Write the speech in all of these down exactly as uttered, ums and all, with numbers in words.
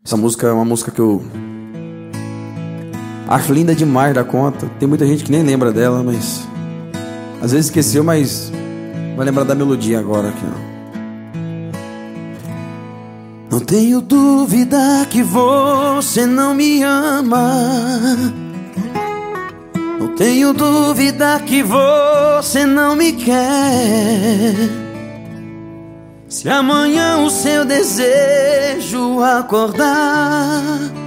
Essa música é uma música que eu acho linda demais da conta. Tem muita gente que nem lembra dela, mas às vezes esqueceu, mas vai lembrar da melodia agora aqui, ó. Não tenho dúvida que você não me ama. Não tenho dúvida que você não me quer. Se amanhã o seu desejo acordar,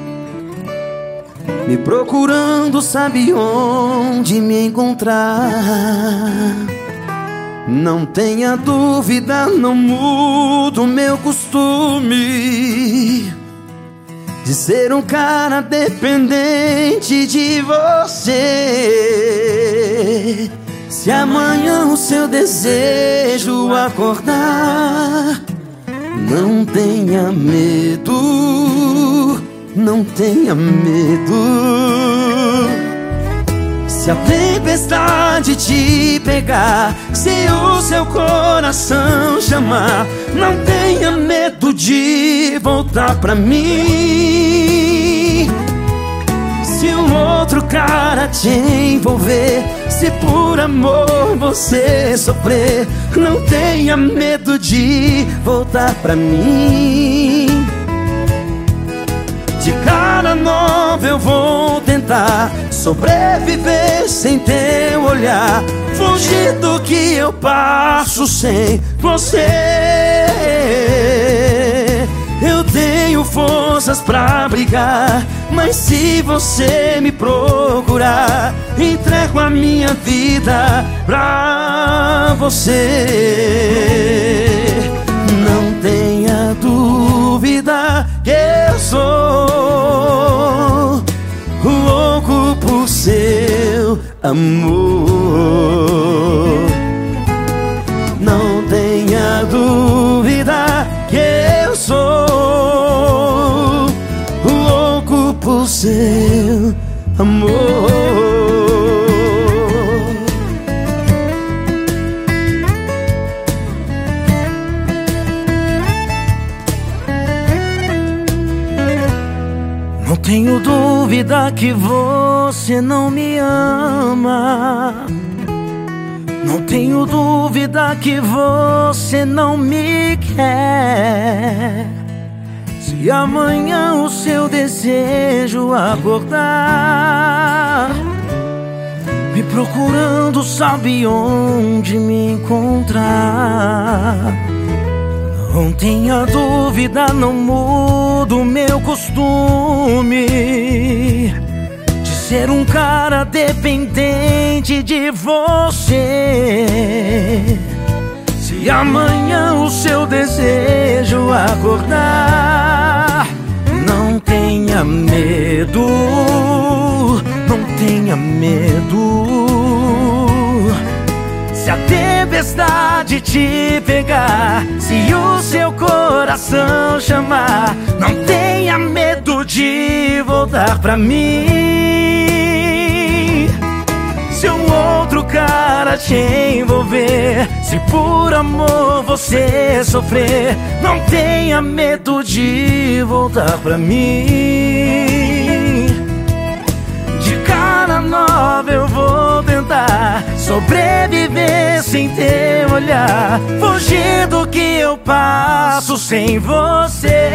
me procurando, sabe onde me encontrar. Não tenha dúvida, não mudo meu costume de ser um cara dependente de você. Se amanhã o seu desejo acordar, não tenha medo, não tenha medo. Se a tempestade te pegar, se o seu coração chamar, não tenha medo de voltar pra mim. Se um outro cara te envolver, se por amor você sofrer, não tenha medo de voltar pra mim. De cara nova eu vou tentar sobreviver sem teu olhar, fugir do que eu passo sem você. Eu tenho forças pra brigar, mas se você me procurar, entrego a minha vida pra você. Não tenha dúvida que eu sou louco por seu amor. Não tenha dúvida que eu sou louco por seu amor. Não tenho dúvida que você não me ama. Não tenho dúvida que você não me quer. Se amanhã o seu desejo acordar, me procurando, sabe onde me encontrar. Não tenha dúvida, não mudo meu costume de ser um cara dependente de você. Se amanhã o seu desejo acordar, não tenha medo, não tenha medo. Se a tempestade te pegar, se o seu coração chamar, não tenha medo de voltar pra mim. Se um outro cara te envolver, se por amor você sofrer, não tenha medo de voltar pra mim. De cara nova eu vou tentar sobreviver sem teu olhar, fugir do que eu passo sem você.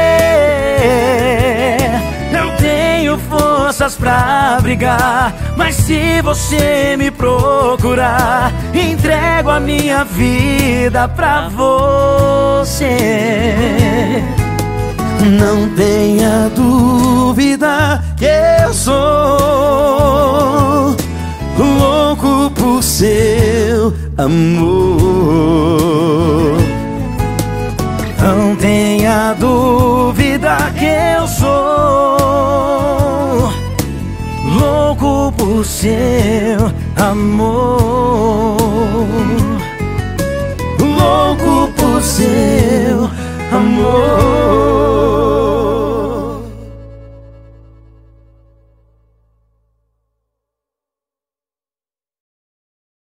Eu tenho forças pra brigar, mas se você me procurar, entrego a minha vida pra você. Não tenha dúvida que eu sou louco por seu amor. Não tenha dúvida que eu sou louco por seu amor. Louco por seu amor.